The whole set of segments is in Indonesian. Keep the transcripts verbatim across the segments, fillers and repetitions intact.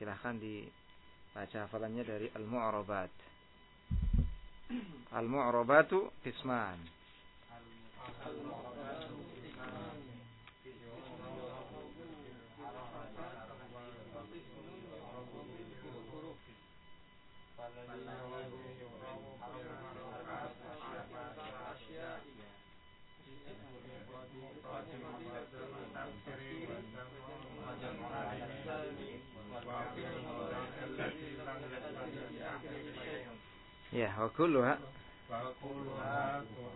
silahkan dibaca hafalannya dari al-mu'arabat. Al-mu'arabatu qisman. Ya, wa kulluha wa kulluha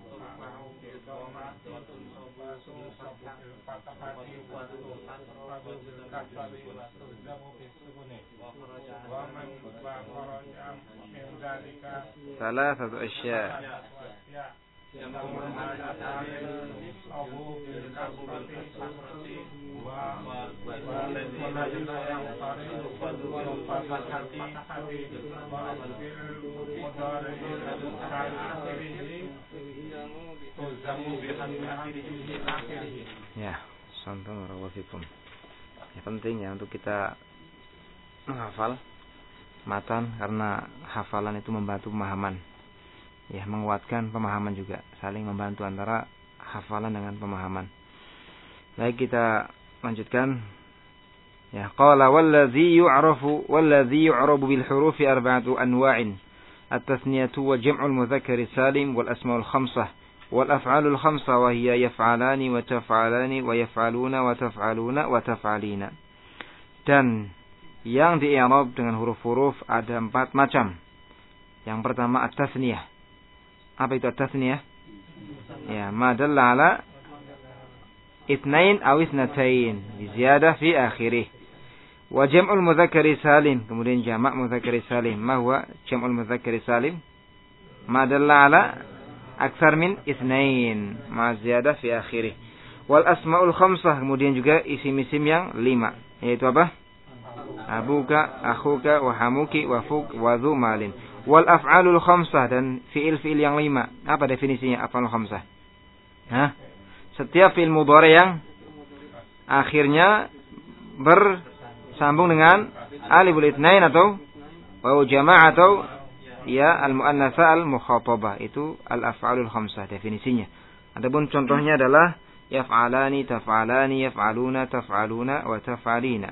thalathatu asya. Ya, santung rawafikum. Ya, penting ya untuk kita menghafal matan karena hafalan itu membantu pemahaman. Ya, menguatkan pemahaman juga, saling membantu antara hafalan dengan pemahaman. Baik, kita lanjutkan. Ya, qala wallazi yu'rafu wallazi yu'rabu bil hurufi arba'atu anwa'in. At-tathniyatu wa jam'ul mudzakkari salim wal asma'ul khamsah wal af'alul khamsah wa hiya yaf'alani wa taf'alani wa yaf'aluna wa taf'aluna wa taf'alina. Dan yang di-i'rab dengan huruf-huruf ada empat macam. Yang pertama at-tathniyah. Apa itu at-tathniyah? Ya, ma dalla ala itsnain aw itsnatain bi ziyadah fi akhirih. Wa jam'ul mudzakkari salim, kemudian jamak mudzakkari salim. Ma huwa jam'ul mudzakkari salim? Ma dalla ala aktsar min itsnain ma ziyadah fi akhirih. Wal asmaul khamsah, kemudian juga isim-isim yang lima, yaitu apa? Abuka, akhuka, wa hamuki, wa fuk, wa dzu malin. Wal af'alul khamsah, dan fiil-fiil yang lima. Apa definisinya af'alul khamsah? Hah? Setiap fiil mudhari yang akhirnya bersambung dengan aliful itsnain atau waw jama' atau ya al-muannatsa al-mukhatabah, itu al-af'alul khamsah definisinya. Adapun contohnya adalah yaf'alani, taf'alani, yaf'aluna, taf'aluna wa taf'alina.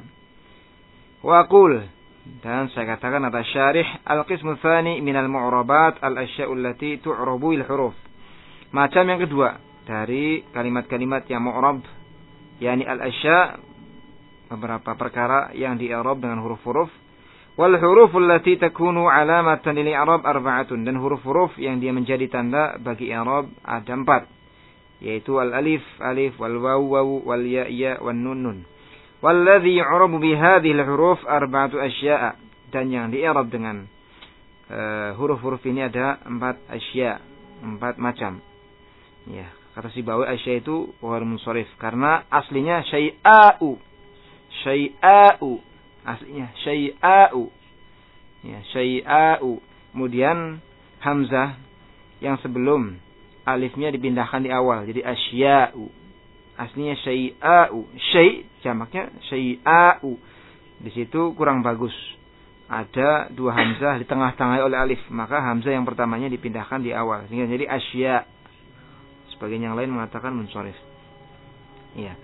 Wa aqul, dan saya katakan atas syarih, al-qismu tsani minal mu'rabat al-asya'u allati tu'rabu bil huruf. Macam yang kedua dari kalimat-kalimat yang mu'rab, yakni al-asya', beberapa perkara yang di-i'rab dengan huruf-huruf. Wal huruful allati takunu alamatan lil i'rab arba'atun, dan huruf-huruf yang dia menjadi tanda bagi i'rab ada empat, yaitu al-alif, alif, wal waw, waw, wal ya, ya, wan nun, nun. Walladhi yu'rabu bihadhihi al-huruf arba'atu asya'a, dan yang di-i'rab dengan uh, huruf-huruf ini ada empat asya', empat macam. Ya, kata Sibawi asya' itu ghair munsharif karena aslinya syai'a'u. Syai'a'u. Aslinya syai'a'u. Ya, syai'a'u. Kemudian hamzah yang sebelum alifnya dipindahkan di awal jadi asya'u. Aslinya syai'a'u. Syai' jamaknya syai'a'u. Di situ kurang bagus. Ada dua hamzah di tengah-tengah oleh alif, maka hamzah yang pertamanya dipindahkan di awal sehingga jadi asya'. Sebagian yang lain mengatakan munsharif. Iya.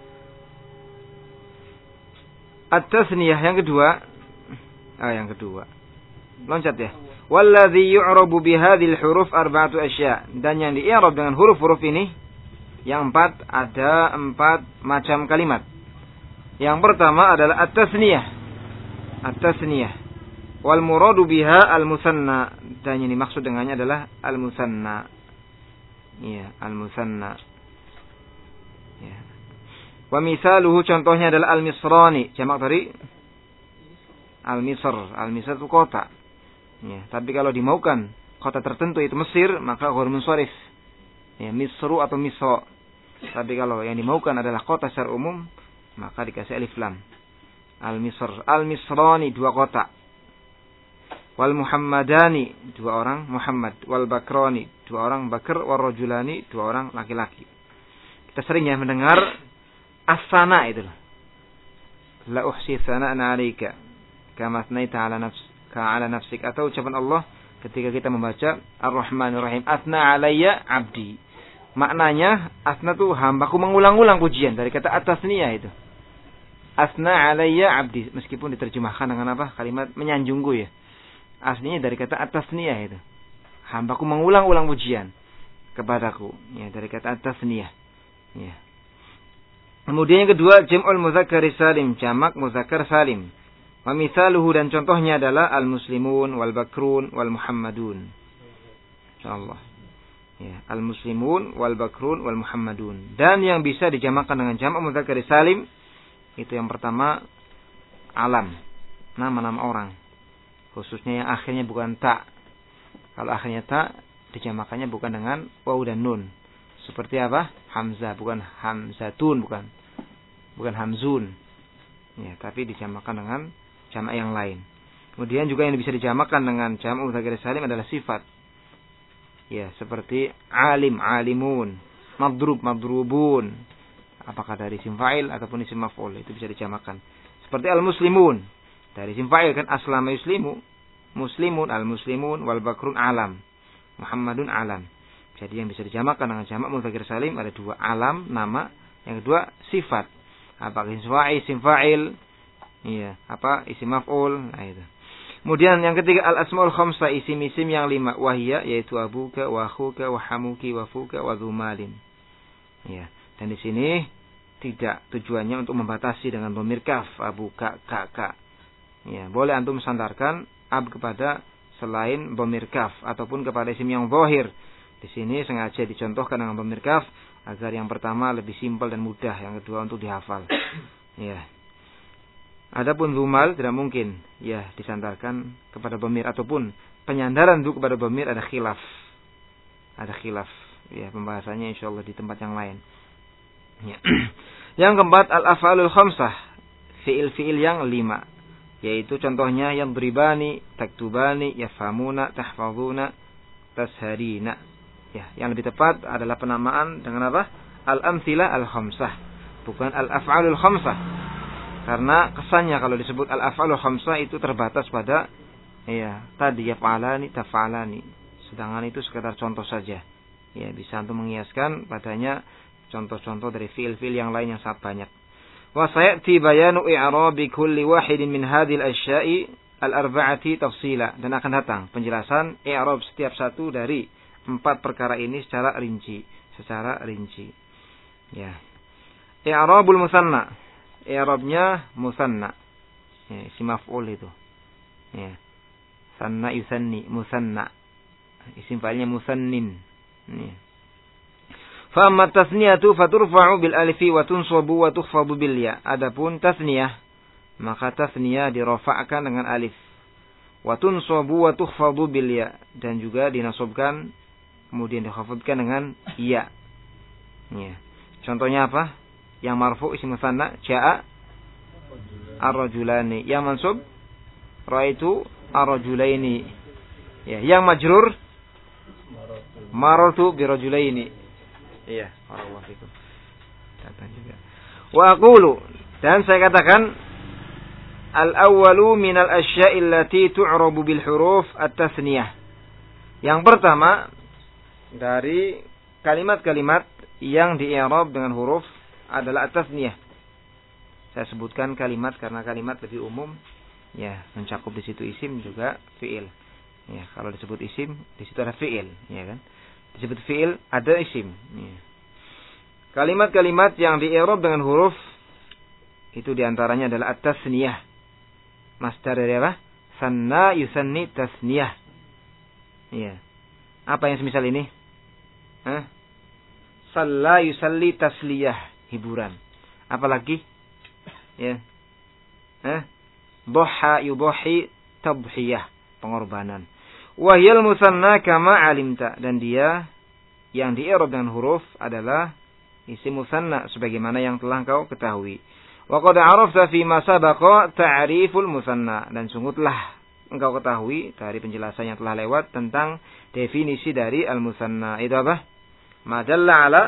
At-tathniyah yang kedua. Ah, yang kedua. Loncat ya. Walladhi yu'rabu bihadhil huruf arba'atu asya', dan yang di-i'rab dengan huruf-huruf ini yang empat, ada empat macam kalimat. Yang pertama adalah at-tathniyah. At-tathniyah. Wal muradu biha al-musanna, dan yang dimaksud dengannya adalah al-musanna. Ya, al-musanna. Ya. Wa misaluhu, contohnya adalah al-misrani, jamak dari al-misr. Al-misr itu kota. Ya, tapi kalau dimaukan kota tertentu itu Mesir, maka ghair munsharif. Ya, misru atau misra. Tapi kalau yang dimaukan adalah kota secara umum, maka dikasih alif lam. Al-misr, al-misrani, dua kota. Wal muhammadani, dua orang Muhammad. Wal bakrani, dua orang Bakr. Wal rajulani, dua orang laki-laki. Kita sering ya mendengar as-sana itu. La uhsi tsana'an 'alaika. kama asnaita ala nafs ka ala nafsik, atau ucapan Allah ketika kita membaca Ar-Rahmanir Rahim, asna alayya abdi. Maknanya asna itu hambaku mengulang-ulang pujian, dari kata at-tasniyah itu. Asna alayya abdi, meskipun diterjemahkan dengan apa? Kalimat menyanjungku ya. Aslinya dari kata at-tasniyah itu. Hambaku mengulang-ulang pujian kepadaku, ya, dari kata at-tasniyah. Ya. Kemudian yang kedua, jam'ul mudzakkar salim, jamak muzakkar salim. Wa mithaluhu, dan contohnya adalah al-muslimun wal bakrun wal muhammadun. Insyaallah. Ya, al-muslimun wal bakrun wal muhammadun. Dan yang bisa dijamakkan dengan jamak mudzakkar salim itu yang pertama alam, nama-nama orang. Khususnya yang akhirnya bukan ta. Kalau akhirnya ta, dijamakannya bukan dengan waw dan nun. Seperti apa? Hamzah, bukan hamzatun, bukan. Bukan hamzun. Ya, tapi dijamakan dengan jamak yang lain. Kemudian juga yang bisa dijamakan dengan jamak mudzakkar salim adalah sifat. Ya, seperti alim, alimun, madrub, madrubun. Apakah dari isim fa'il ataupun isim maf'ul, itu bisa dijamakan. Seperti al-muslimun, dari isim fa'il kan aslama yuslimu, muslimun, al-muslimun wal bakrun alam, muhammadun alam. Jadi yang bisa dijamakan dengan jamak mudzakkar salim ada dua, alam nama, yang kedua sifat. Apakah isim fa'il, isim fa'il, iya, apa isim maf'ul, nah itu. Kemudian yang ketiga al-asmaul khamsah, isim-isim yang lima, wahia, yaitu abuka, wa akhuka, wa hamuki, wa fuka, wa dzumalin. Ya, dan di sini tidak tujuannya untuk membatasi dengan dhamir kaf, abuka, kakak. Ya, boleh antum sandarkan ab kepada selain dhamir kaf ataupun kepada isim yang zahir. Di sini sengaja dicontohkan dengan dhamir kaf agar yang pertama lebih simpel dan mudah, yang kedua untuk dihafal. Ya. Adapun dzumal tidak mungkin ya disandarkan kepada dhamir, ataupun penyandaran itu kepada dhamir ada khilaf. Ada khilaf. Ya, pembahasannya insyaallah di tempat yang lain. Ya. Yang keempat al-af'alul khamsah, fiil-fiil yang lima, yaitu contohnya yang beribani, taktubani, yafhamuna, tahfazuna, tasharina. Ya, yang lebih tepat adalah penamaan dengan apa? Al-amtsilah al-khamsah, bukan al-af'alul khamsah. Karena kesannya kalau disebut al-af'alul khamsah itu terbatas pada ya, tadi yaf'alani, taf'alani. Sedangkan itu sekedar contoh saja. Ya, bisa untuk mengiaskan padanya contoh-contoh dari fiil-fiil yang lain yang sangat banyak. Wa sayati bayanu i'rabi kulli wahidin min hadhil asya'i al-arba'ati tafsila, dan akan datang penjelasan i'rab setiap satu dari empat perkara ini secara rinci, secara rinci. Ya. I'rabul musanna, i'rabnya musanna. Ya, isim maf'ul itu. Ya. Sanna yusanni, musanna. Isim fa'ilnya musannin. Ya. Fa amma tasniyatu faturfa'u bil alifi wa tunsabu wa tukhfadu bil ya. Adapun tasniyah, maka tasniyah dirafa'kan dengan alif. Wa tunsabu wa tukhfadu bil ya, dan juga dinasabkan kemudian dikhafadkan dengan ya. Ya. Contohnya apa? Yang marfu isim musanna jaa ar-rajulani, yang mansub raitu ar-rajulaini. Ya, yang majrur marartu bi rajulaini. Iya, barakallahu fikum. Kata juga. Wa aqulu, dan saya katakan al-awwalu minal asya'i allati tu'rabu bil huruf at-tasniyah. Yang pertama dari kalimat-kalimat yang di-i'rab dengan huruf adalah at-tasniyah. Saya sebutkan kalimat karena kalimat lebih umum, ya, mencakup di situ isim juga fiil. Ya, kalau disebut isim, di situ ada fiil, ya kan? Disebut fiil ada isim. Ya. Kalimat-kalimat yang di-i'rab dengan huruf itu diantaranya adalah at-tasniyah. Masdar dari apa? Sanna yusanni tasniyah. Ya. Apa yang semisal ini? Hah? Salla yusalli tasliyah, hiburan. Apalagi? Ya. Hah? Dhuha yudhi tadhiyah, pengorbanan. Wahyal musanna kama alimta, dan dia yang di-i'rab dengan huruf adalah isim musanna sebagaimana yang telah engkau ketahui. Wa qad arafta fi ma sabaqa ta'riful musanna, dan sungguh telah engkau ketahui dari penjelasan yang telah lewat tentang definisi dari al-musanna. Itu apa? Ma dalla ala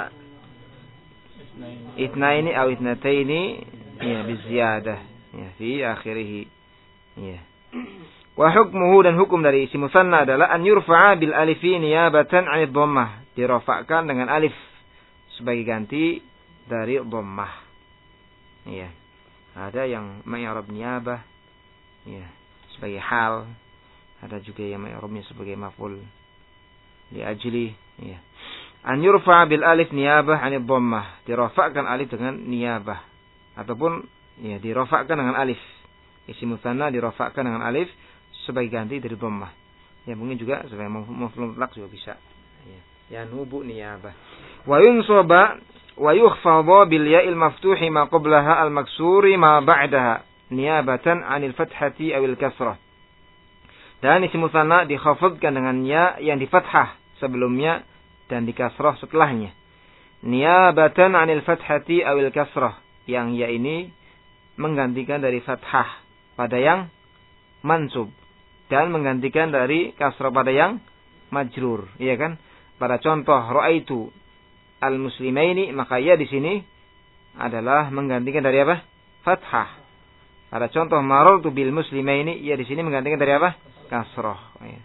itsnaini aw itsnataini ya biziyadah ya fi akhirih. Ya. Wa hukmuhu, dan hukum dari isim musanna adalah an yurfa'a bil alifi niyabatan 'anid dhammah, dirafa'kan dengan alif sebagai ganti dari dhammah. Ya. Ada yang ma'rab niyabah ya sebagai hal, ada juga yang ma'rabnya sebagai maf'ul li ajli ya. An yurfa' bil alif niyabah 'anid dhammah, dirafa'kan alif dengan niyabah ataupun ya dirafa'kan dengan alif. Isim musanna dirafa'kan dengan alif sebagai ganti dari dhammah. Ya mungkin juga sebagai maf'ul mutlaq juga bisa. Ya, ya nubu niyabah. Wa yunsaba wa yukhfadha bil ya'il maftuhi ma qablaha al maksuri ma ba'daha niyabatan 'anil fathati awil kasrah. Dan isim musanna dikhafadkan dengan ya yang di fathah sebelumnya dan di kasrah setelahnya. Niyabatan 'anil fathati awil kasrah, yang ya ini menggantikan dari fathah pada yang mansub dan menggantikan dari kasrah pada yang majrur, iya kan? Pada contoh ra'aitu al-muslimaini, maka ya di sini adalah menggantikan dari apa? Fathah. Pada contoh marartu bil muslimaini, ya di sini menggantikan dari apa? Kasrah. Ya.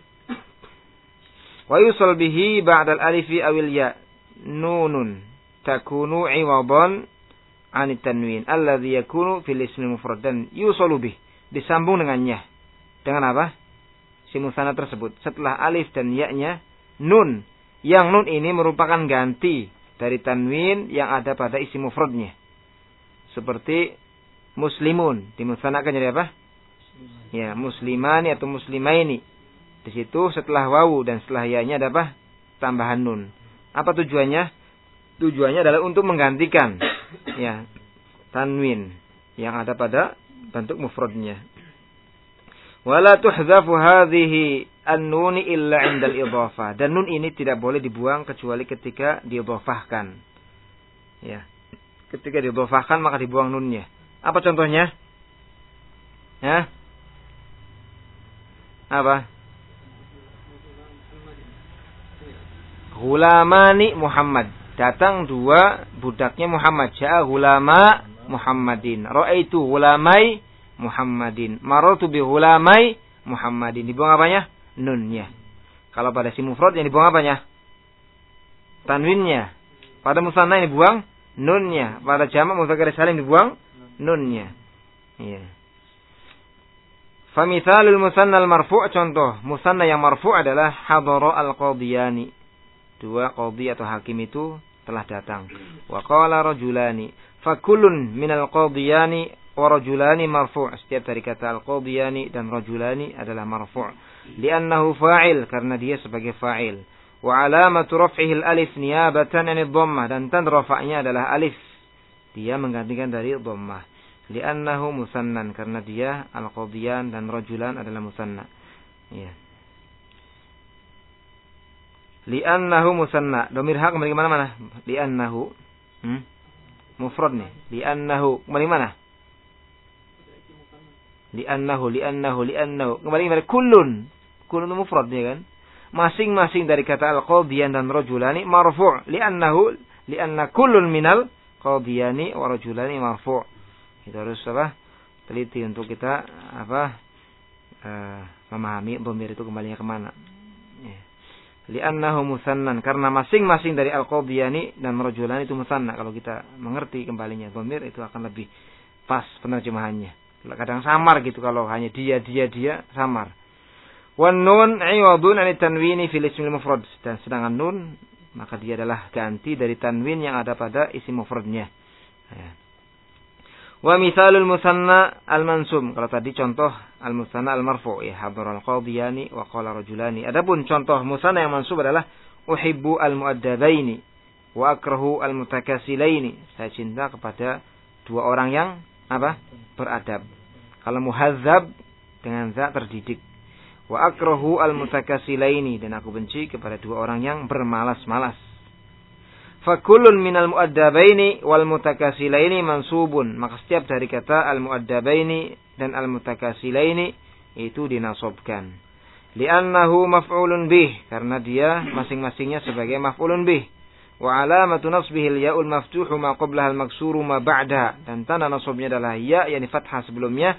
Wa yusal bihi ba'dal alifi awil ya nunun takunu iwadan 'anit tanwin alladhi yakunu fil ismi mufrad, dan yusalu bih, disambung dengannya. Dengan apa? Isim musanna tersebut. Setelah alif dan ya-nya nun, yang nun ini merupakan ganti dari tanwin yang ada pada isim mufradnya. Seperti muslimun, dimusannakan jadi apa? Ya, muslimani atau muslimaini. Di situ setelah wawu dan setelah ya-nya ada apa? Tambahan nun. Apa tujuannya? Tujuannya adalah untuk menggantikan ya tanwin yang ada pada bentuk mufradnya. Wala tuhzafu hadhihi an-nun illa 'inda al-idhafah. Dan nun ini tidak boleh dibuang kecuali ketika diidhafahkan. Ya. Ketika diidhafahkan maka dibuang nunnya. Apa contohnya? Ya? Apa? Ghulamani Muhammad. Datang dua budaknya Muhammad. Ja'a ghulama Muhammadin. Ra'aitu ghulamai Muhammadin. Marartu bi ghulamai Muhammadin. Dibuang apanya? Nunnya. Kalau pada si mufrad yang dibuang apanya? Tanwinnya. Pada musanna yang dibuang nunnya. Pada jamak mudzakkar salim dibuang nunnya. Iya. Famithalul musanna al-marfu', contoh musanna yang marfu' adalah hadara al-qadiyani. Dua qadhi atau hakim itu telah datang. Wa qala rajulani. Fakullun minal qadiyani wa rajulani marfu'. Setiap dari kata al-qadiyani dan rajulani adalah marfu'. Li'annahu fa'il, karena dia sebagai fa'il. Wa alamatu raf'ihi al-alif niyabatan 'anid dhammah, dan tanda rafa'nya adalah alif. Dia menggantikan dari dhammah. Li'annahu musannan, karena dia al-qadiyan dan rajulan adalah musanna. Ya. Li'annahu musanna. Domir ha kembali ke mana-mana? Li'annahu. Hmm? Mufrad nih. Li'annahu. Kembali mana? Li'annahu, li'annahu, li'annahu. Kembali kepada kullun. Kullun mufrad ya kan? Masing-masing dari kata al-qadiyan dan rajulani marfu'. Li'annahu, li'anna kullun minal qadiyani wa rajulani marfu'. Itu harus apa? Teliti untuk kita apa? Uh, memahami domir itu kembalinya kemana. Ya. Li'annahu musannan, karena masing-masing dari al-qadiyani dan rajulani itu musanna. Kalau kita mengerti kembalinya dhamir itu akan lebih pas penerjemahannya. Kadang samar gitu kalau hanya dia dia dia samar. Wan nun 'iwadun 'anit tanwini fil ismil mufrad, dan sedangkan nun maka dia adalah ganti dari tanwin yang ada pada isim mufradnya. Ya. Wa mithalul musanna al-mansub, kalau tadi contoh al-musanna al-marfu' ya hadara al-qadiyani wa qala rajulani. Adapun contoh musanna yang mansub adalah uhibbu al-mu'addabaini wa akrahu al-mutakasilaini. Saya cinta kepada dua orang yang apa? Beradab. Kalau muhazzab dengan za terdidik. Wa akrahu al-mutakasilaini, dan aku benci kepada dua orang yang bermalas-malas. Fakullun minal mu'addabaini wal mutakasilaini mansubun. Maka setiap dari kata al-mu'addabaini dan al-mutakasilaini itu dinasobkan. Li'annahu maf'ulun bih, karena dia masing-masingnya sebagai maf'ulun bih. Wa alamatu nasbihi al-ya'ul maftuhu ma qablaha al-maksuru ma ba'daha, dan tanda nasabnya adalah ya yang fathah sebelumnya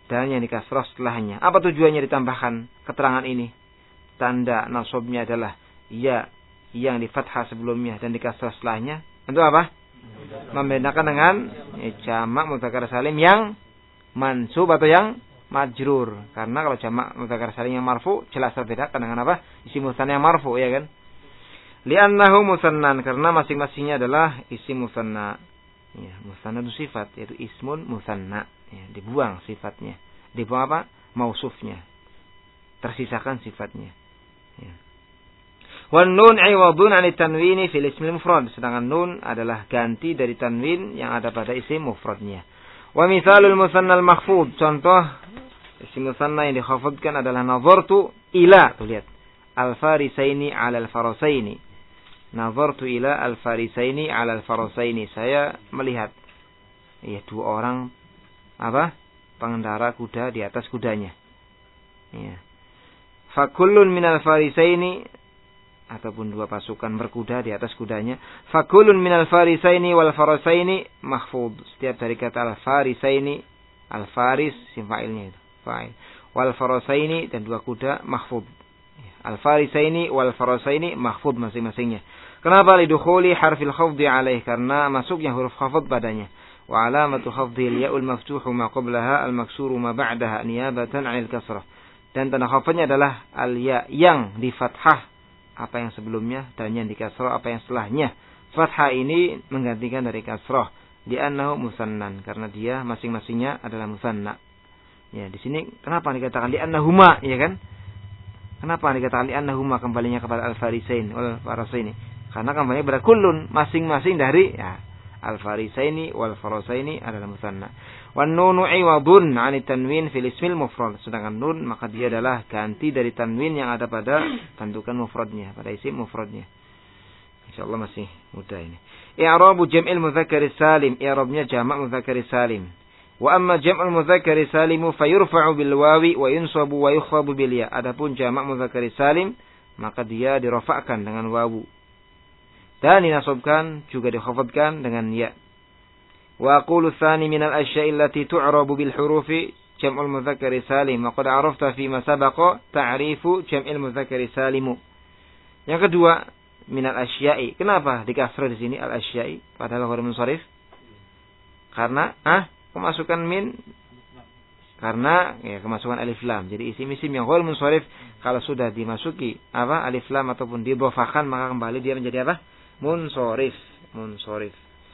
dan yang dikasroh setelahnya. Apa tujuannya ditambahkan keterangan ini? Tanda nasabnya adalah ya yang di fathah sebelumnya dan dikasroh setelahnya. Untuk apa? Membedakan dengan ya, jamak mudzakkar salim yang mansub atau yang majrur. Karena kalau jamak mudzakkar salim yang marfu jelas terbedakan dengan apa? Isim musanna yang marfu, ya kan? Li'annahu musannan, karena masing-masingnya adalah isim musanna. Ya, musanna itu sifat, yaitu ismun musanna. Ya, dibuang sifatnya. Dibuang apa? Mausufnya. Tersisakan sifatnya. Ya. Wan nun iwadun 'ani tanwini fil ismil mufrad. Sedangkan nun adalah ganti dari tanwin yang ada pada isim mufradnya. Wa mithalul musanna al makhfud. Contoh isim musanna yang dikhafadkan adalah nazartu ila. Tuh lihat. Al-farisaini 'ala al-farasaini. Nazartu ila al-farisaini 'ala al-farasaini. Saya melihat ya dua orang apa? Pengendara kuda di atas kudanya. Ya. Fa kullun minal farisaini, ataupun dua pasukan berkuda di atas kudanya. Fa kullun minal farisaini wal farasaini mahfud. Setiap dari kata al-farisaini, al-faris sim fa'ilnya itu, fa'il. Wal farasaini dan dua kuda mahfud. Al-farisaini wal farasaini mahfud masing-masingnya. Kenapa? Lidukhuli harfil khafdi alaih, karena masuknya huruf khafd padanya. Wa alamatu khafdhi ya'ul maftuhu ma qablaha al-maksuru ma ba'daha niyabatan 'anil kasrah. Dan tanda khafdnya adalah al-ya yang di fathah apa yang sebelumnya dan yang di kasrah apa yang setelahnya. Fathah ini menggantikan dari kasrah. Li'annahu musannan, karena dia masing-masingnya adalah musanna. Ya, di sini kenapa dikatakan li'annahuma, ya kan? Kenapa dikatakan li'annahuma kembalinya kepada al-farisain wal farasaini? Karena kembalinya kepada kullun, masing-masing dari ya, al-farisaini wal farasaini adalah musanna. Wan nunu iwadun 'ani tanwin fil ismil mufrad. Sedangkan nun maka dia adalah ganti dari tanwin yang ada pada bentukan mufradnya, pada isim mufradnya. Insyaallah masih mudah ini. I'rabu jam'il mudzakkar salim, i'rabnya jamak mudzakkar salim. Wa amma jam'ul mudzakkar salim fayurfa'u bil wawi wa yunsabu wa yukhfabu bil ya. Adapun jamak mudzakkar salim maka dia dirafa'kan dengan wawu dan dinasabkan juga dikhafadkan dengan ya. Wa aqulu tsani minal asya'i allati tu'rabu bil hurufi jam'ul mudzakkar salim wa qad 'arafta fi ma sabaqa ta'rifu jam'il mudzakkar salimu. Yang kedua, minal asya'i. Kenapa dikasrah di sini al asya'i padahal huruf munsharif? Karena ah kemasukan min, karena ya kemasukan alif lam. Jadi isim-isim yang huruf munsharif kalau sudah dimasuki apa alif lam ataupun didhofahkan maka kembali dia menjadi apa? Munsharif, munsharif.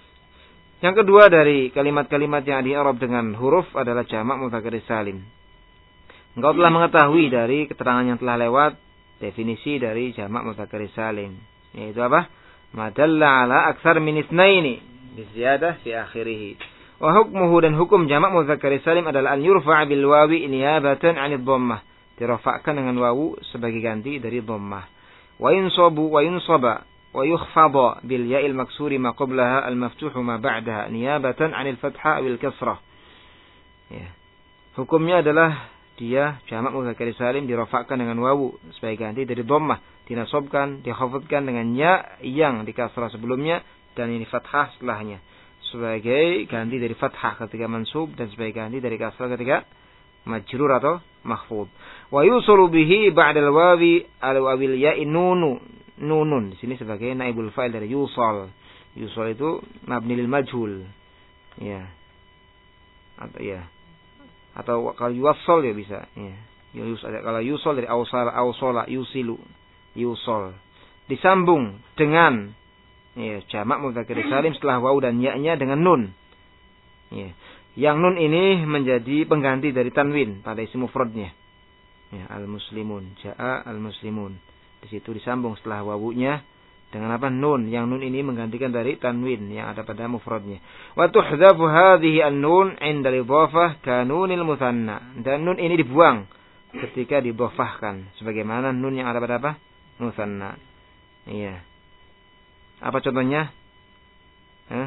Yang kedua dari kalimat-kalimat yang di-i'rab dengan huruf adalah jamak mudzakkar salim. Engkau telah mengetahui dari keterangan yang telah lewat definisi dari jamak mudzakkar salim, yaitu apa? Madalla ala aktsar min itsnaini bi ziyadah fi akhirih. Wa hukmuhu, dan hukum jamak mudzakkar salim adalah an yurfa'a bil wawi niyabatan 'anid dhammah. Dirafa'kan dengan wawu sebagai ganti dari dhammah. Wa yunsabu wa yunsaba wa yukhfada bil ya'il maksuri ma qablaha al maftuhu ma ba'daha niyabatan 'anil fathah wal kasrah. Ya. Hukumnya adalah dia jamak mudzakkar salim dirafa'kan dengan wawu sebagai ganti dari dhammah, dinasabkan, dikhafadkan dengan ya yang di kasrah sebelumnya dan ini fathah setelahnya, sebagai ganti dari fathah ketika mansub dan sebagai ganti dari kasrah ketika majrur atau mahfud. Wa yusulu bihi ba'dal wawi al-wawil ya'i nunu, nunun di sini sebagai naibul fa'il dari yusal. Yusal itu mabni lil majhul. Ya. Atau ya. Atau kalau yuwassal ya bisa, ya. Yus, kalau yusal dari awsal, awsala, yusilu, yusal. Disambung dengan ya, jamak mudzakkar salim setelah wawu dan ya-nya dengan nun. Ya. Yang nun ini menjadi pengganti dari tanwin pada isim mufradnya. Ya, al-muslimun, ja'a al-muslimun. Di situ disambung setelah wawunya dengan apa? Nun. Yang nun ini menggantikan dari tanwin yang ada pada mufradnya. Wa tuhdhafu hadhihi an-nun 'inda al-idhafah ka nunil mutsanna. Dan nun ini dibuang ketika didhafahkan sebagaimana nun yang ada pada apa? Mutsanna. Iya. Apa contohnya? Eh?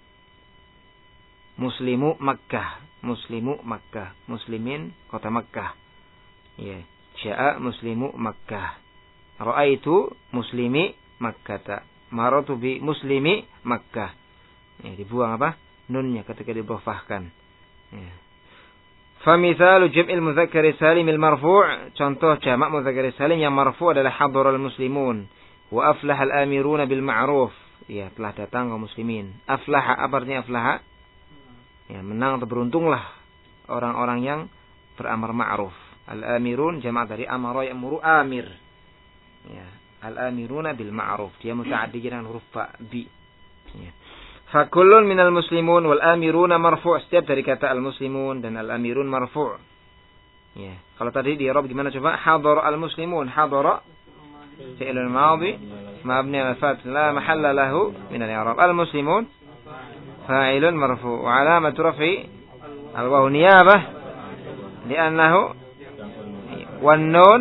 Muslimu Makkah, muslimu Makkah, muslimin kota Makkah. Iya. Sya'a muslimu Makkah. Ra'aitu muslimi Makkah. Maratu bi muslimi Makkah. Ya, dibuang apa? Nunnya ketika didhafahkan. Ya. Famithalu jam'il mudzakkar salim al-marfu', contoh jamak mudzakkar salim yang marfu' adalah hadaral muslimun wa aflahal amiruna bil ma'ruf. Ya, telah datang kaum muslimin. Aflaha, apa artinya aflaha? Ya, menang atau beruntunglah orang-orang yang beramar ma'ruf. Al-amirun jamak dari amara ya'muru amir. Ya, al-amiruna bil ma'ruf. Dia muta'addi dengan huruf ba bi. Ya. Fa kullun minal muslimun wal amiruna marfu', setiap dari kata al-muslimun dan al-amirun marfu'. Ya, kalau tadi di i'rab gimana coba? Hadara al-muslimun, hadara fi'lun madhi mabni 'ala al-fath la mahalla lahu min al-i'rab. Al-muslimun fa'ilun marfu' wa 'alamatu raf'i al-wawu niyabah li'annahu wan nun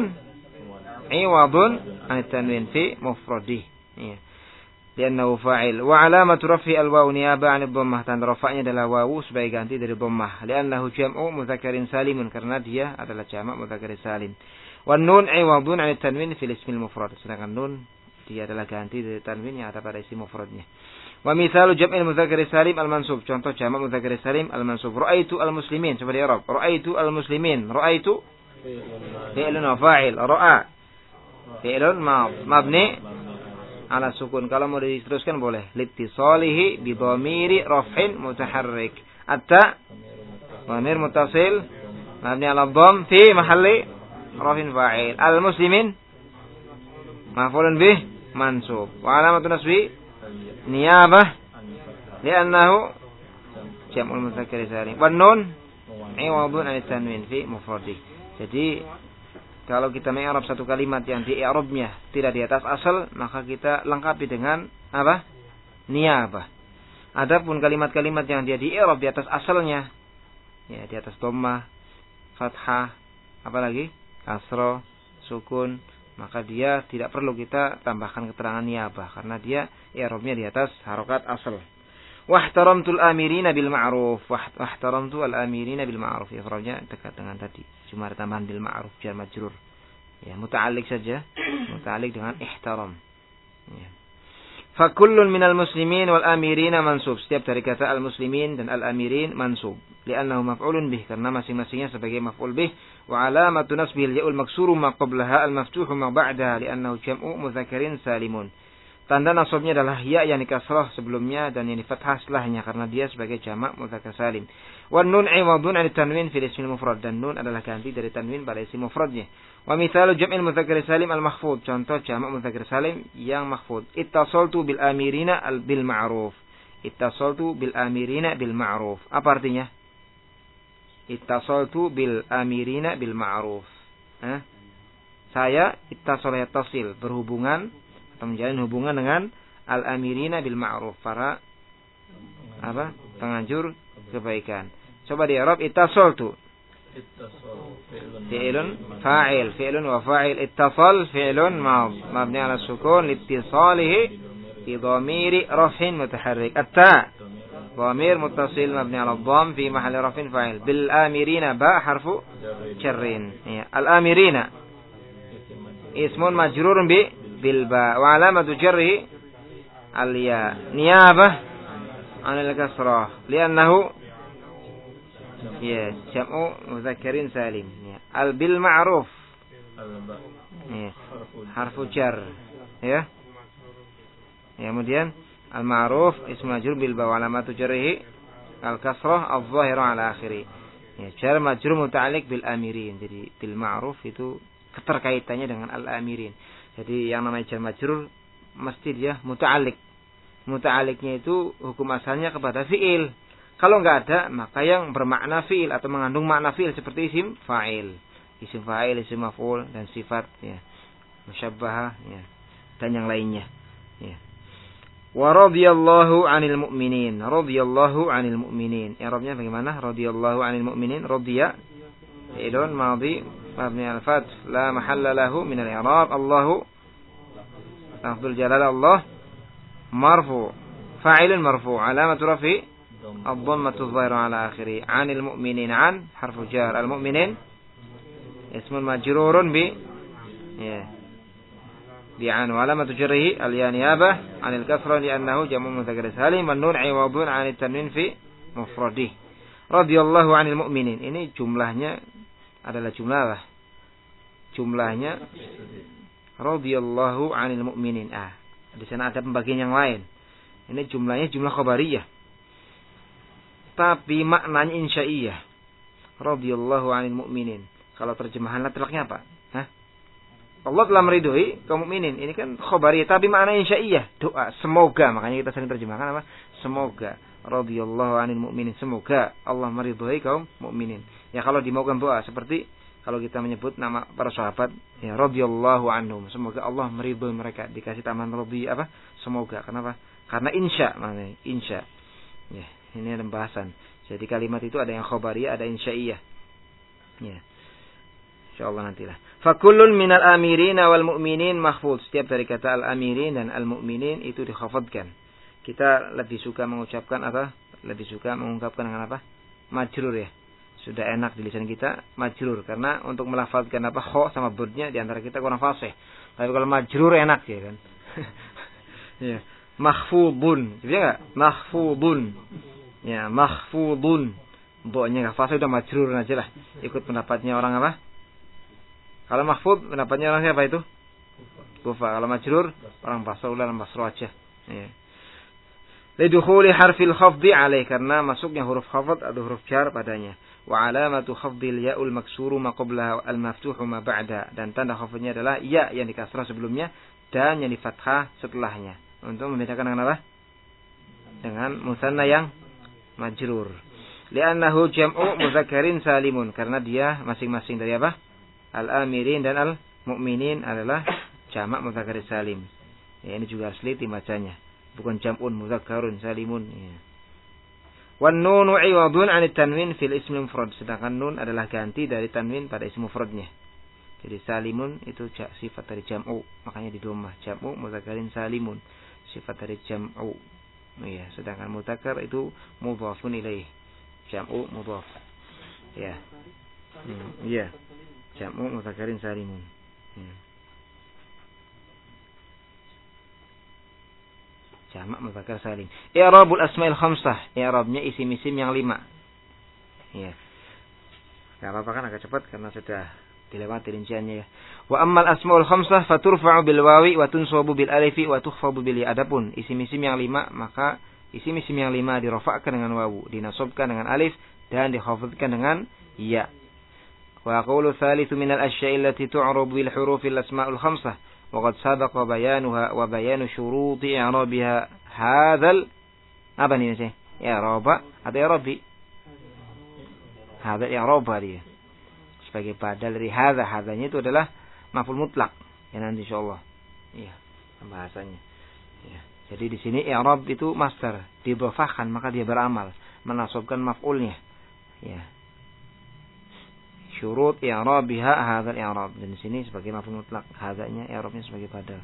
'iwadun 'an at-tanwin fi mufradih. Ya. Li'annahu fa'il wa 'alamatu raf'i al-wawu niyabah 'an ad-dhammah, tanda rafa'nya adalah wawu sebagai ganti dari dhammah. Li'annahu jam'u mudzakkarin salimun, karena dia adalah jamak mudzakkar salim. Wan nun 'iwadun 'an at-tanwin fil ismil mufrad, sedangkan nun dia adalah ganti dari tanwin yang ada pada isim mufradnya. Wa mithalu jam'il mudzakkar salim al-mansub, contoh jamak mudzakkar salim al-mansub. Ra'aitu al-muslimin, coba di i'rab. Ra'aitu al-muslimin, ra'aitu fi'lun wa fa'il, ra'a fi'lun mabni 'ala sukun. Kalau mau diteruskan boleh. Litisalihi bi dhamiri raf'in mutaharrik. Atta dhamir muttasil mabni 'ala dhamm fi mahalli raf'in fa'il. Al-muslimin maf'ulun bih mansub. Wa 'alamatu nasbi niyabah li'annahu jam'ul mudzakkar salim. Wan nun 'iwadun 'an tanwin fi mufradih. Jadi kalau kita mengi'rab satu kalimat yang di i'rabnya tidak di atas asal, maka kita lengkapi dengan apa? Niyabah. Adapun kalimat-kalimat yang dia di i'rab di atas asalnya, ya di atas dhammah, fathah, apa lagi? Kasra, sukun, maka dia tidak perlu kita tambahkan keterangan niyabah karena dia i'rabnya di atas harokat asal. Wahtaramtul amirina bil ma'ruf. Wahtaramtu al amirina bil ma'ruf. I'rabnya dekat dengan tadi. Cuma ada tambahan bil ma'ruf jar majrur. Ya, muta'alliq saja. Muta'alliq dengan ihtaram. Ya. Fa kullun minal muslimin wal amirina mansub. Setiap dari kata al muslimin dan al amirin mansub. Li'annahu maf'ulun bih, karena masing-masingnya sebagai maf'ul bih. Wa alamatu nasbihil ya'ul maksuru ma qablaha al maftuhu ma ba'daha li'annahu jam'u mudzakkarin salimun. Tanda nasabnya adalah ya yang dikasrah sebelumnya dan yang difathah setelahnya karena dia sebagai jamak mudzakkar salim. Wan nun 'iwadun 'an tanwin fil ismil mufrad, dan nun adalah ganti dari tanwin pada isim mufradnya. Wa mithalu jam'il mudzakkar salim al-mahfuz, contoh jamak mudzakkar salim yang mahfuz. Ittasaltu bil amirina al bil ma'ruf. Ittasaltu bil amirina bil ma'ruf. Apa artinya? Ittasaltu bil amirina bil ma'ruf. Eh? Saya ittasala yattasil, berhubungan atau menjalin hubungan dengan al-amirina bil ma'ruf, para apa? Penganjur kebaikan. Coba di i'rab ittasaltu. Fi'lun fa'il, fi'lun wa fa'il. Ittasal fi'lun mabni 'ala sukun liittisalihi bi dhamiri raf'in mutaharrik. At-ta dhamir muttasil mabni 'ala dhamm fi mahalli raf'in fa'il. Bil amirina ba harfu jarrin. Ya, al-amirina ismun majrurun bi bil ba wa 'alamatu jarrihi al-ya niyabah 'anil kasrah li'annahu ya jam'u mudzakkarin salim. Ya, al bil ma'ruf ya harfu jar ya. Ya, kemudian al ma'ruf ismu majrur bil ba wa 'alamatu jarrihi al kasrah adh-dhahira 'ala akhiri. Ya, jar majrur muta'alliq bil amirin. Jadi bil ma'ruf itu keterkaitannya dengan al amirin. Jadi yang namanya jar majrur mesti dia muta'alliq. Muta'alliqnya itu hukum asalnya kepada fi'il. Kalau enggak ada, maka yang bermakna fi'il atau mengandung makna fi'il seperti isim fa'il, isim fa'il, isim maf'ul dan sifat ya, musyabbahah ya, dan yang lainnya ya. Wa radhiyallahu 'anil mu'minin. Radhiyallahu 'anil mu'minin. I'rabnya bagaimana? Radhiyallahu 'anil mu'minin. Radhiya fi'lun madhi mabni 'ala al-fath la mahalla lahu min al-i'rab. Allahu lafzul jalala Allah marfu, fa'ilun marfu, alamatu raf'i ad-dhammatu adh-dhahira 'ala akhiri. 'Anil mu'minin, 'an harfu jar, al-mu'minin ismun majrurun bi ya bi'an wa alamatu jarrihi al-ya niyabah 'anil kasra li'annahu jam'u mudzakkar salim, wan nun 'iwadun 'anit tanwin fi mufradih. radhiyallahu 'anil mu'minin. Ini jumlahnya adalah jumlah apa? Jumlahnya radhiyallahu 'anil mu'minin. Ah, di sana ada pembagian yang lain. Ini jumlahnya jumlah khabariyah. Tapi maknanya insya'iyah. Radhiyallahu 'anil mu'minin. Kalau terjemahan latlaknya apa? Hah? Allah telah meridhoi kaum mukminin. Ini kan khabariyah tapi maknanya insya'iyah. Doa, semoga. Makanya kita sering terjemahkan apa? Semoga. Radhiyallahu 'anil mu'minin. Semoga Allah meridhoi kaum mukminin. Ya kalau dimaukan doa seperti kalau kita menyebut nama para sahabat, ya radhiyallahu anhum. Semoga Allah meridhoi mereka. Dikasih tambahan radhi apa? Semoga. Kenapa? Karena insya maknanya. Insya. Ya, ini ada pembahasan. Jadi kalimat itu ada yang khabariyah, ada insya'iyah. Ya. Insyaallah nantilah. Fakullun minal amirin wal mu'minin mahfuz. Setiap dari kata al-amirin dan al-mu'minin itu dikhafadkan. Kita lebih suka mengucapkan apa? Lebih suka mengungkapkan dengan apa? Majrur ya. Sudah enak di lisan kita majrur karena untuk melafazkan apa kha sama budnya di antara kita kurang fasih. Tapi kalau majrur enak ya kan. Ya, mahfudun. Bisa enggak? Mahfudun. Ya, mahfudun. Bo-nya enggak fasih udah majrur aja lah. Ikut pendapatnya orang apa? Kalau mahfud pendapatnya orang siapa itu? Kufa. Kalau majrur orang Basra udah orang Basra aja. Ya. Lidukhuli harfil khafdi alaih karena masuknya huruf khafd atau huruf jar padanya. Wa alamatu khafdil ya'ul maksuru ma qablaha al maftuhu ma ba'da dan tanda khafdnya adalah ya yang dikasrah sebelumnya dan yang di fathah setelahnya. Untuk membedakan dengan apa? Dengan musanna yang majrur. Li'annahu jam'u mudzakkarin salimun karena dia masing-masing dari apa? Al-amirin dan al-mu'minin adalah jamak mudzakkar salim. Ya, ini juga harus teliti bacanya. Bukan jam'un mudzakkarun salimun. Ya. Wan nunu 'iwadun 'anit tanwin fil ismi mufrad. Sedangkan nun adalah ganti dari tanwin pada ism mufradnya. Jadi salimun itu sifat dari jam'u, makanya di dhammah jam'u mudzakkarin salimun. Sifat dari jam'u. Ya, sedangkan mudzakkar itu mudhafun ilaih. Jam'u mudhaf. Ya. Hmm, ya. Jam'u mudzakkarin salimun. Ya. Jamak mudzakkar salim. I'rabul asma'il khamsah. I'rabnya isim-isim yang lima. Ya. Enggak apa-apa kan agak cepat karena sudah dilewati rinciannya ya. Wa ammal asma'ul khamsah faturfa'u bil wawi wa tunsabu bil alifi wa tukhfadu bil ya. Adapun isim-isim yang lima maka isim-isim yang lima dirafa'kan dengan wawu, dinasabkan dengan alif dan dikhafadkan dengan ya. Wa qawlu tsalitsu minal asya'i allati tu'rabu bil hurufil asma'ul khamsah. وقد سبق بيانها وبيان شروط إعرابها هذا apa nih sih? إعراب atau إعرابي هذا إعراب dia sebagai badal dari hadza. Hadzanya itu adalah maf'ul mutlak ya nanti insyaallah iya pembahasannya ya. Jadi di sini i'rab itu masdar didhofahkan maka dia beramal menasabkan maf'ulnya ya. Syurut i'rabiha hadzal i'rab dan di sini sebagai maf'ul mutlak hadzanya i'rabnya sebagai badal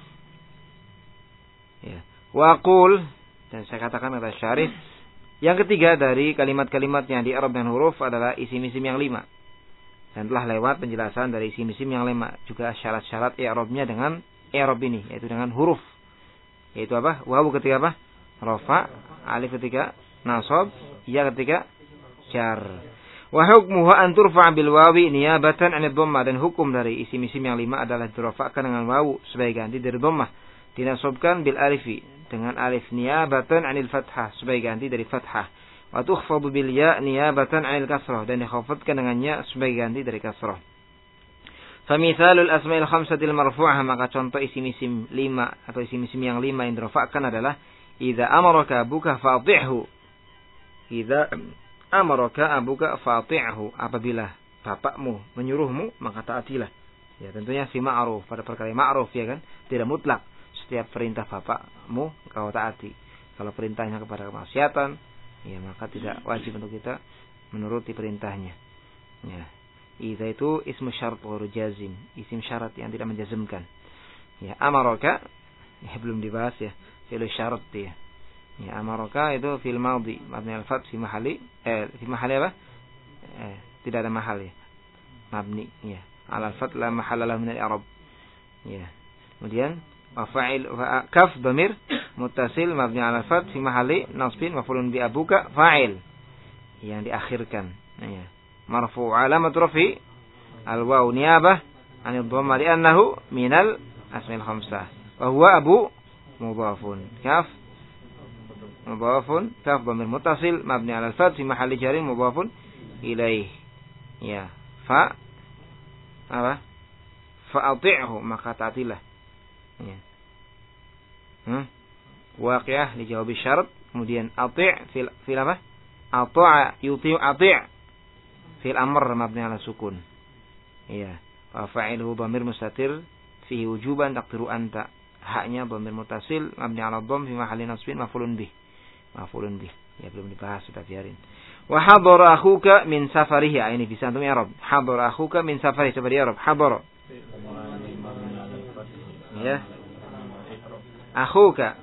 ya. Wa qul dan saya katakan kata syarih yang ketiga dari kalimat-kalimat yang di i'rab dengan huruf adalah isim-isim yang lima dan telah lewat penjelasan dari isim-isim yang lima juga syarat-syarat i'rabnya dengan i'rab ini yaitu dengan huruf yaitu apa? Wawu ketika apa? Rafa, alif ketika nasab, ya ketika jar. Wa hukmuha an turfa' bil wawi niyabatan 'anil dhammah dan hukum dari isim-isim yang lima adalah dirafa'kan dengan wawu sebagai ganti dari dhammah, dinasabkan bil alifi dengan alif niyabatan 'anil fathah sebagai ganti dari fathah, wa tukhfadu bil ya niyabatan 'anil kasrah dan dikhafadkan dengan ya sebagai ganti dari kasrah. Fa mithalul asma'il khamsatil marfu'ah maka contoh isim-isim lima atau isim-isim yang lima yang dirafa'kan adalah idza amaraka abuka fa'ti'hu. Idza amaraka abuka fati'ahu apabila bapakmu menyuruhmu maka taatilah. Ya tentunya fi ma'ruf pada perkara ma'ruf ya kan, tidak mutlak setiap perintah bapakmu kau taati. Kalau perintahnya kepada kemaksiatan ya maka tidak wajib untuk kita menuruti perintahnya. Ya. Idza itu ismu syarat ghairu jazim, isim syarat yang tidak menjazmkan. Ya amaraka ya belum dibahas ya, fi'il syarat dia. Ya amaraka itu fil madhi mabni al-fath fi mahalli eh fi mahalli apa? Eh, tidak ada mahal ya. Mabni ya. Ala al-fath la mahalla lahu min al-i'rab. Ya. Kemudian wa fa'il wa kaf dhamir muttasil mabni ala al-fath fi mahalli nasbin maf'ulun bi abuka fa'il. yang diakhirkan. Ya. Marfu alamat rafi al-waw niyabah 'anil dhamma li'annahu minal asmil khamsah. Wa huwa abu mudhafun. Kaf mudhafun, kaf dhamir muttasil mabni 'ala al-fath fi mahalli jarin mudhafun ilaih. Ya, fa apa? Fa'ati'hu, maka taatilah. Ya. Hmm. Waqi'ah dijawab syarat, kemudian ati' fil fil apa? Ata'a yuti'u ati' fil amr mabni 'ala sukun. Iya. Wa fa'iluhu dhamir mustatir fihi wujuban taqdiru anta. Haknya dhamir muttasil mabni 'ala dhamm fi mahalli nasbin maf'ulun bih. Maf'ulun bih. Ya belum dibahas, sudah biarin. Wa hadara akhuka min safarihi. Ah, ini bisa antum i'rab. Hadara akhuka min safarihi, coba di i'rab. Hadara. Ya. Akhuka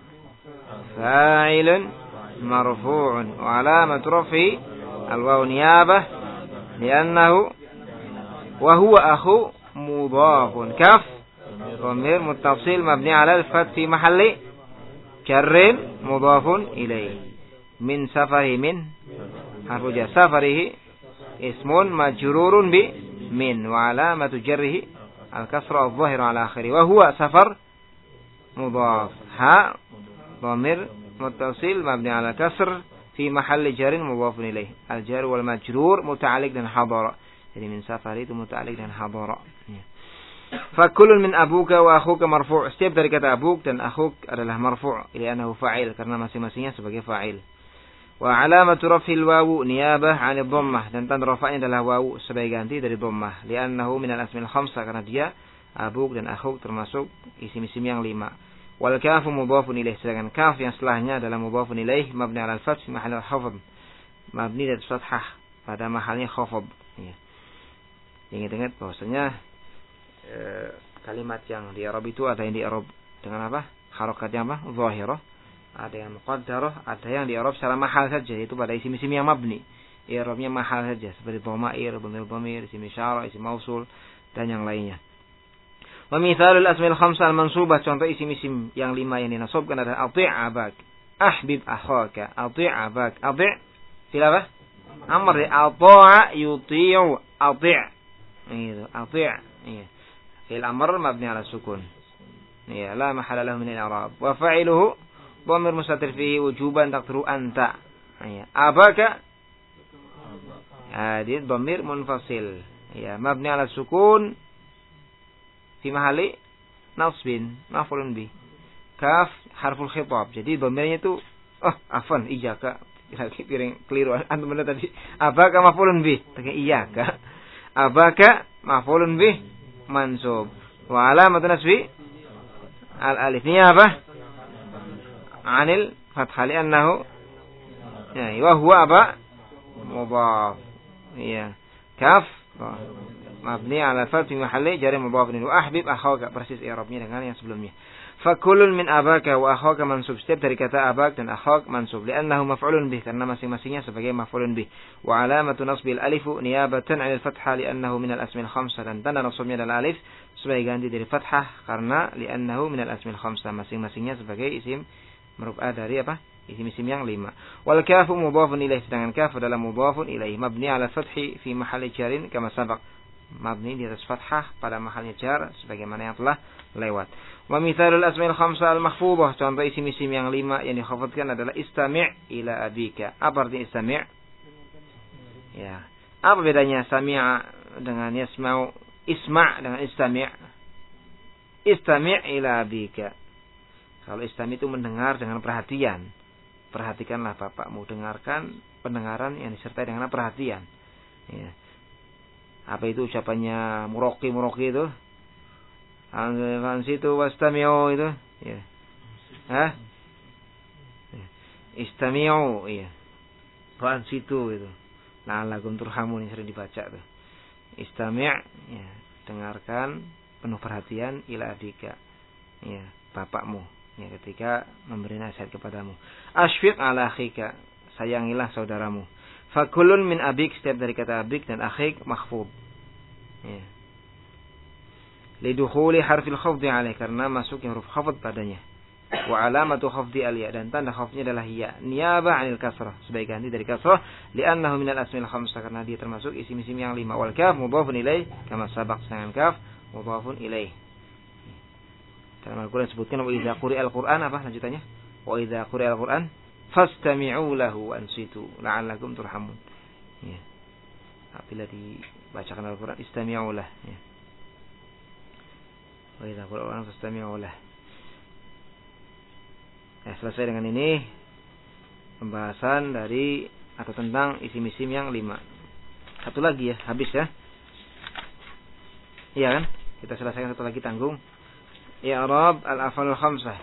fa'ilun marfu'un wa 'alamat raf'i al-waw niyabah li'annahu wa huwa akhu mudhafun. Kaf dhamir muttasil mabni 'ala al-fath fi mahalli jarrin mudhafun ilaih. Min safarihi, min harfu jar, safarihi ismun majrurun bi min wa 'alamatu jarrihi al-kasra adh-dhahira 'ala akhirih. Wa huwa safar mudhaf. Ha dhamir muttasil mabni 'ala kasr fi mahalli jarin mudhafun ilaih. Al-jar wal majrur muta'alliq dengan hadara. Jadi min safari itu muta'alliq dengan hadara. Ya. Fa kullun min abuka wa akhuka marfu'. Setiap dari kata abuk dan akhuk adalah marfu' li'annahu fa'il, karena masing-masingnya sebagai fa'il. Wa 'alamatu raf'il wawu niyabah 'anil dhammah, dan tanda rafa'nya adalah wawu sebagai ganti dari dhammah li'annahu minal asmil khamsah, karena dia abuk dan akhuk termasuk isim-isim yang lima. Wal kafu mudhafun ilaih, sedangkan kaf yang setelahnya adalah mudhafun ilaih mabni 'ala al-fath fi mahall al-khafd, mabni dari fathah pada mahalnya khafd. Ya. Ingat-ingat bahwasanya e, kalimat yang di i'rab itu ada yang di i'rab dengan apa? Harokatnya apa? Zahirah. Ada yang muqaddarah, ada yang di i'rab secara mahal saja, yaitu pada isim-isim yang mabni. I'rabnya mahal saja, seperti dhamair, dhamir dhamir, isim isyarah, isim mausul dan yang lainnya. Wa mithalul asmil khamsah al-mansubah, contoh isim-isim yang lima yang dinasabkan adalah ati' abak, ahbib akhaka, ati' abak, ati' fil apa? Amr, ata'a yuti'u, ati'. Itu, ati'. Iya. Fil amr mabni 'ala sukun. Iya, la mahalla lahu min al-i'rab. Wa fa'iluhu dhamir mustatir fihi wujuban taqdiru anta. Iya. Abaka hadith dhamir munfasil. Iya, mabni 'ala sukun fi mahalli nasbin maf'ulun bih. Kaf harful khitab. Jadi dhamirnya itu oh, afan ijaka. Lagi piring keliru antum benar tadi. Abaka maf'ulun bih. Pakai iyaka. Abaka maf'ulun bih mansub. Wa alamatun nasbi al alif niyabah 'anil fathah li'annahu ya wa huwa aba mudhaf. Iya. Kaf mabni 'ala fath fi mahalli jar mudhaf wa ahbib akhaka, persis i'rabnya dengan yang sebelumnya. Fa kullun min abaka wa akhaka mansub, setiap dari kata abak dan akhak mansub li'annahu maf'ulun bih, karena masing-masingnya sebagai maf'ulun bih. Wa 'alamatu nasbil alif niyabatan 'anil fathah li'annahu minal asmil khamsah, dan tanda nasbnya adalah alif sebagai ganti dari fathah karena li'annahu minal asmil khamsah, masing-masingnya sebagai isim merupakan dari apa? Isim-isim yang lima. Wal kafu mudhafun ilaih, sedangkan kaf adalah mudhafun ilaih mabni 'ala fathi fi mahalli jarin kama sabaq, mabni di atas fathah pada mahalnya jar sebagaimana yang telah lewat. Wa mithalul asmail khamsah al-mahfudhah, contoh isim-isim yang lima yang dikhafadkan adalah istami' ila abika. Apa artinya istami'? Ya. Apa bedanya sami'a dengan yasma'u? Isma' dengan istami'. Istami' ila abika. Kalau istami' itu mendengar dengan perhatian. Perhatikanlah bapakmu, dengarkan pendengaran yang disertai dengan perhatian. Ya. Apa itu ucapannya muroki-muroki itu? Ansitu wastami'u itu, ya. Hah? Istami'u, iya. Ansitu itu. La'allakum turhamun, yang sering dibaca tuh. Istami', ya, dengarkan penuh perhatian ila adika. Ya, bapakmu, ya, ketika memberi nasihat kepadamu. Asfiq ala akhika, sayangilah saudaramu. Fakulun min abik, setiap dari kata abik dan akhik makhfud. Ya. Lidukhuli harfil khafdi alaih, karena masuknya huruf khafd padanya. Wa alamatu khafdi al-ya, dan tanda khafdnya adalah ya. Niyabah 'anil kasrah, sebagai ganti dari kasrah, li'annahu minal asmil khamsah, karena dia termasuk isim-isim yang lima. Wal kaf mudhafun ilaih kama sabaq, sedangkan kaf mudhafun ilaih. Dalam Al-Qur'an disebutkan wa idza quri'al Qur'an, apa lanjutannya? Wa idza quri'al Qur'an fastami'u lahu wa ansitu la'allakum turhamun. Ya. Apabila dibacakan Al-Qur'an istami'u lah, ya. Wa idza quri'al Qur'an fastami'u lah. Ya, selesai dengan ini pembahasan dari atau tentang isim-isim yang lima. Satu lagi ya, habis ya. Iya kan? Kita selesaikan satu lagi, tanggung. I'rab al-af'alul khamsah.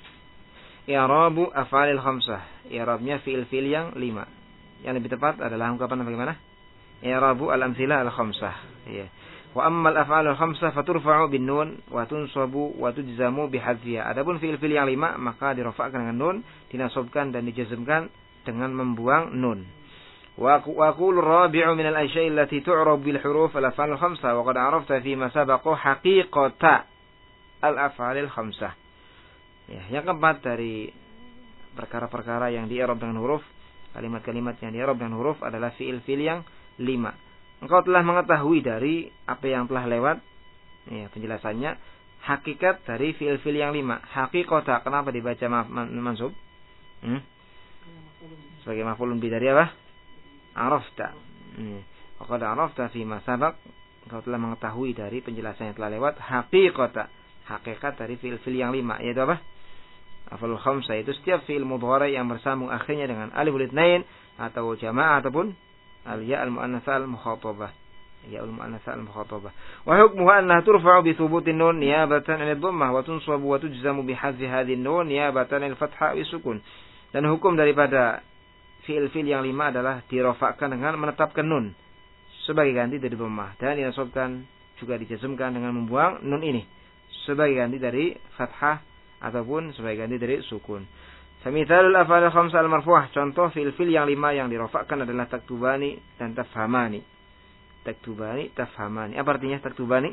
I'rabu af'alil khamsah. I'rabnya fi'il-fi'il yang lima. Yang lebih tepat adalah ungkapan bagaimana? I'rabu al-amthilah al-khamsah. Iya. Wa ammal af'alul khamsah faturfa'u bin nun wa tunsabu wa tujzamu bihadzfiha. Adapun fi'il-fi'il yang lima maka dirafa'kan dengan nun, dinasabkan dan dijazmkan dengan membuang nun. Wa aqulu rabi'u min al-asya'i allati tu'rab bil huruf al-af'alul khamsah wa qad 'arafta fi ma sabaqa haqiqata al-af'alil khamsah. Ya, yang keempat dari perkara-perkara yang di-i'rab dengan huruf, kalimat-kalimat yang di-i'rab dengan huruf adalah fi'il-fi'il yang lima. Engkau telah mengetahui dari apa yang telah lewat, ya, penjelasannya, hakikat dari fi'il-fi'il yang lima. Haqiqata, kenapa dibaca mansub? Hmm? Sebagai maf'ulun bi dari apa? Arafta. Hmm. Qad arafta fi ma sabaq, engkau telah mengetahui dari penjelasan yang telah lewat, haqiqata, hakikat dari fi'il-fi'il yang lima, yaitu apa? Af'alul khamsah itu setiap fi'il mudhari yang bersambung akhirnya dengan aliful itsnain atau jamaah ataupun al-ya al-mu'annatsah al-mukhatabah. Ya al-mu'annatsah al-mukhatabah. Wa hukmuha annaha turfa'u bi thubutin nun niyabatan 'anil dhammah wa tunsabu wa tujzamu bi hadzfi hadhihi nun niyabatan 'anil fathah wa sukun. Dan hukum daripada fi'il-fi'il yang lima adalah dirafa'kan dengan menetapkan nun sebagai ganti dari dhammah, dan dinasabkan juga dijazmkan dengan membuang nun ini sebagai ganti dari fathah ataupun sebagai ganti dari sukun. Famithalul af'al khamsah al-marfu'ah, contoh fi'il-fi'il yang lima yang dirafa'kan adalah taktubani dan tafhamani. Taktubani, tafhamani. Apa artinya taktubani?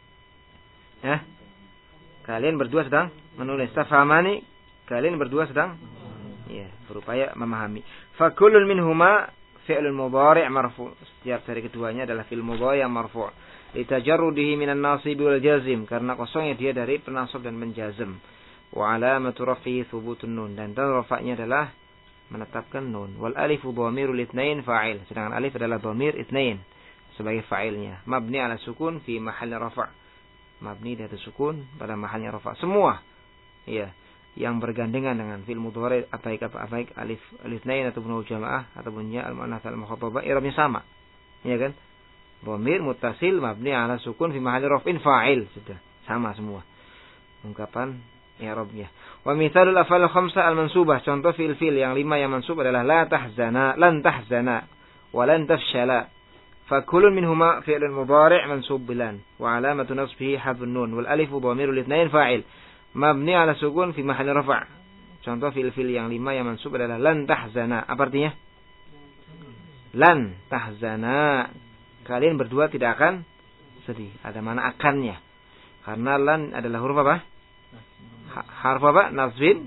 Ya. Kalian berdua sedang menulis. Tafhamani, kalian berdua sedang ya, berupaya memahami. Fa kullun minhuma fi'lun mudhari' marfu'. Setiap dari keduanya adalah fi'il mudhari' yang marfu'. Litajarrudihi minan nasib wal jazim, karena kosongnya dia dari penasab dan menjazm. Wa alamatu raf'i thubutun nun, dan tanda rafa'nya adalah menetapkan nun. Wal alifu dhamirul itsnain fa'il, sedangkan alif adalah dhamir itsnain sebagai fa'ilnya. Mabni ala sukun fi mahalli rafa', mabni di atas sukun pada mahalnya rafa'. Semua ya yang bergandengan dengan fi'il mudhari' baik apa baik alif itsnain ataupun jamaah ataupun ya al-mu'annats al-mukhatabah, i'rabnya sama. Ya kan? Dhamir muttasil mabni ala sukun fi mahalli raf'in fa'il, sudah sama semua ungkapan i'rabnya. Wa mithalul af'al khamsah al-mansubah, contoh fi'il-fi'il yang lima yang mansub adalah la tahzana, lan tahzana, wa lan tafshala. Fa kullun minhuma fi'lun mudhari' mansub bilan wa alamatu nasbihi hadfun nun wal alifu dhamirul itsnain fa'il mabni ala sukun fi mahalli rafa'. Contoh fi'il-fi'il yang lima yang mansub adalah lan tahzana. Apa artinya? Lan tahzana, kalian berdua tidak akan sedih. Ada mana akannya. Karena lan adalah huruf apa? Harf apa? Nasbin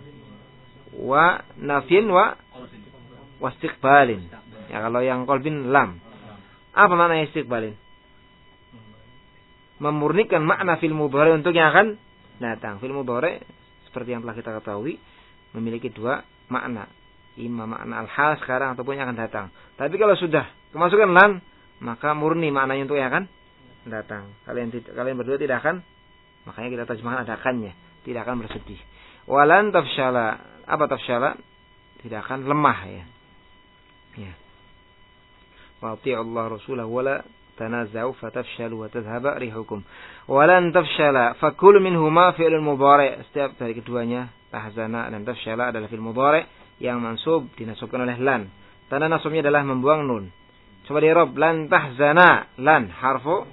wa nafin wa wastiqbalin. Ya, kalau yang qalbin lam. Apa makna istiqbalin? Memurnikan makna fil mudhari untuk yang akan datang. Fil mudhari seperti yang telah kita ketahui memiliki dua makna. Ima makna al-hal sekarang ataupun yang akan datang. Tapi kalau sudah kemasukan lan, maka murni maknanya untuk yang akan datang. Kalian kalian berdua tidak akan, makanya kita terjemahkan ada akannya, tidak akan bersedih. Walan tafshala, apa tafshala? Tidak akan lemah ya. Ya. Wa ati'u Allah rasulahu wa la tanaza'u fatafshalu wa tadhhaba rihukum. Walan tafshala, fa kullu minhuma fi'lun mudhari'. Setiap dari keduanya, tahzana dan tafshala adalah fi'il mudhari' yang mansub dinasabkan oleh lan. Tanda nasabnya adalah membuang nun. Coba di i'rab, lan tahzana, lan harfu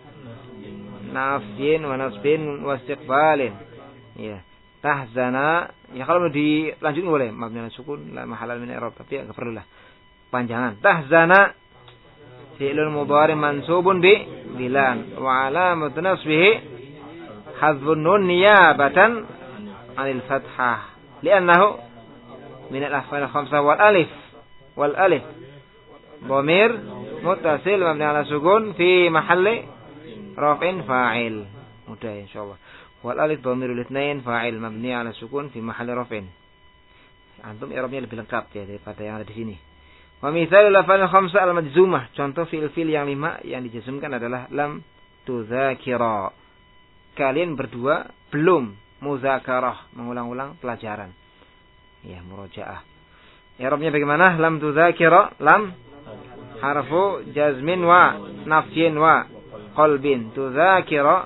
nafyin wa nasbin wa istiqbalin. Ya. Tahzana, ya kalau mau dilanjutin boleh, mabni ala sukun la mahalal min i'rab, tapi enggak perlulah panjangan. Tahzana fi'lun mudhari mansubun bi bilan wa alamatun nasbihi hadzfun nun niyabatan anil fathah. li'annahu min al-af'al khamsah wal alif wal alif dhamir muttasil mabni ala sukun fi mahalli raf'in fa'il. Mudah insyaallah. Wal alif dhamirul itsnain fa'il mabni ala sukun fi mahalli raf'in. Antum i'rabnya lebih lengkap ya daripada yang ada di sini. Wa mithalul af'al khamsah al-majzumah. Contoh fi'il-fi'il yang lima yang dijazmkan adalah lam tudzakira. Kalian berdua belum muzakarah, mengulang-ulang pelajaran. Ya, murojaah. I'rabnya bagaimana? Lam tudzakira, lam harfu jazmin wa nafyin wa qalbin. Tudzakira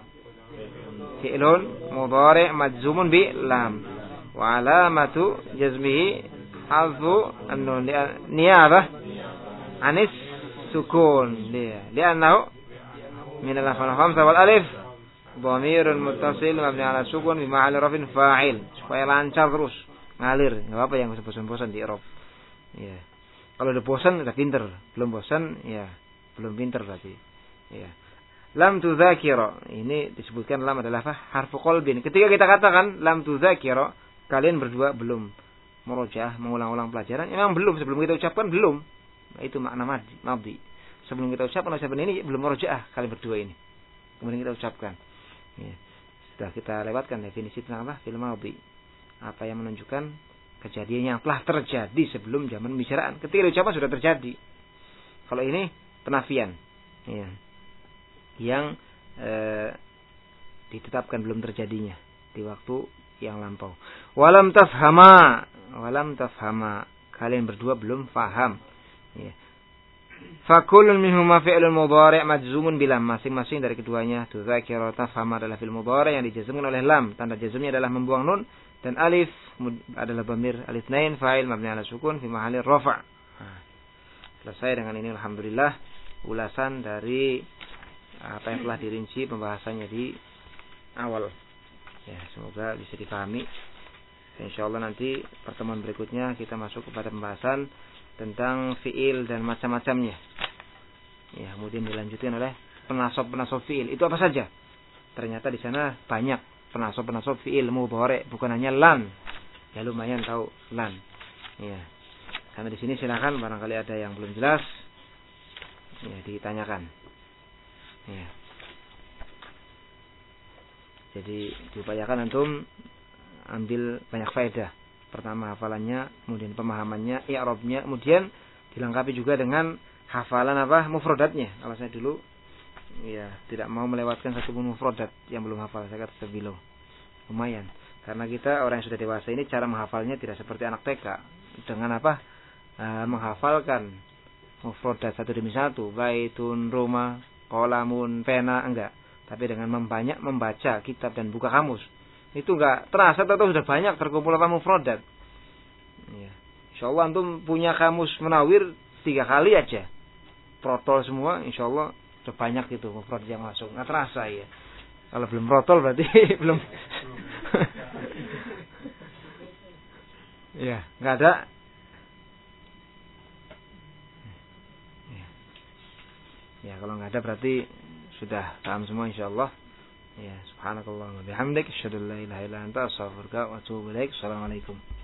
fi'lun mudhari' majzumun bi lam. Wa alamatu jazmihi hadfu an-nun niyabah anis sukun. Li'annahu min al-af'al khamsah wal alif dhamirun muttasil mabni ala sukun bi ma'al rafin fa'il. Supaya lancar terus ngalir, enggak apa-apa yang bosan-bosan di i'rab. Ya. Kalau udah bosan udah pinter, belum bosan ya belum pinter berarti. Ya. Lam tudzakira, ini disebutkan lam adalah apa? Harfu qalbin. Ketika kita katakan lam tudzakira, kalian berdua belum murojaah, mengulang-ulang pelajaran, memang belum, sebelum kita ucapkan belum. Nah, itu makna madhi, madhi. Sebelum kita ucapkan ucapan ini belum murojaah kalian berdua ini. Kemudian kita ucapkan. Ya. Sudah kita lewatkan definisi tentang apa? Fil madhi. Apa yang menunjukkan kejadian yang telah terjadi sebelum zaman pembicaraan. Ketika diucapkan sudah terjadi. Kalau ini penafian. Ya. Yang eh, ditetapkan belum terjadinya di waktu yang lampau. Walam tafhama, walam tafhama. Kalian berdua belum faham. Ya. Fakulun minhuma fi'lun mudhari' majzumun bilam. Masing-masing dari keduanya tudzakira tafhama adalah fi'il mudhari' yang dijazmkan oleh lam. Tanda jazmnya adalah membuang nun dan alif adalah dhamir alif nain fa'il mabni ala sukun fi mahalli rafa'. Selesai dengan ini alhamdulillah ulasan dari apa yang telah dirinci pembahasannya di awal. Ya, semoga bisa dipahami. Insyaallah nanti pertemuan berikutnya kita masuk kepada pembahasan tentang fiil dan macam-macamnya. Ya, kemudian dilanjutkan oleh penasab-penasab fiil. Itu apa saja? Ternyata di sana banyak penasab-penasab fiil mudhari', bukan hanya lan. Ya lumayan tahu lan. Ya. Karena di sini silakan barangkali ada yang belum jelas ya ditanyakan. Ya. Jadi diupayakan antum ambil banyak faedah. Pertama hafalannya, kemudian pemahamannya, i'rabnya, kemudian dilengkapi juga dengan hafalan apa? Mufradatnya. Kalau saya dulu ya tidak mau melewatkan satu pun mufradat yang belum hafal, saya kata sebelum. Lumayan. Karena kita orang yang sudah dewasa ini cara menghafalnya tidak seperti anak T K. Dengan apa? E, menghafalkan mufradat satu demi satu, baitun, rumah, qalamun, pena, enggak. Tapi dengan membanyak membaca kitab dan buka kamus. Itu enggak terasa atau sudah banyak terkumpul apa mufradat. Ya. Insyaallah antum punya kamus Munawir tiga kali aja. Protol semua insyaallah sudah banyak itu mufradat yang masuk. Enggak terasa ya. Kalau belum protol berarti belum. Ya, enggak ada. Ya. Ya, kalau enggak ada berarti sudah paham semua insyaallah. Ya, subhanakallah wa bihamdik asyhadu an la ilaha illa anta astaghfiruka wa atubu ilaik. Assalamualaikum.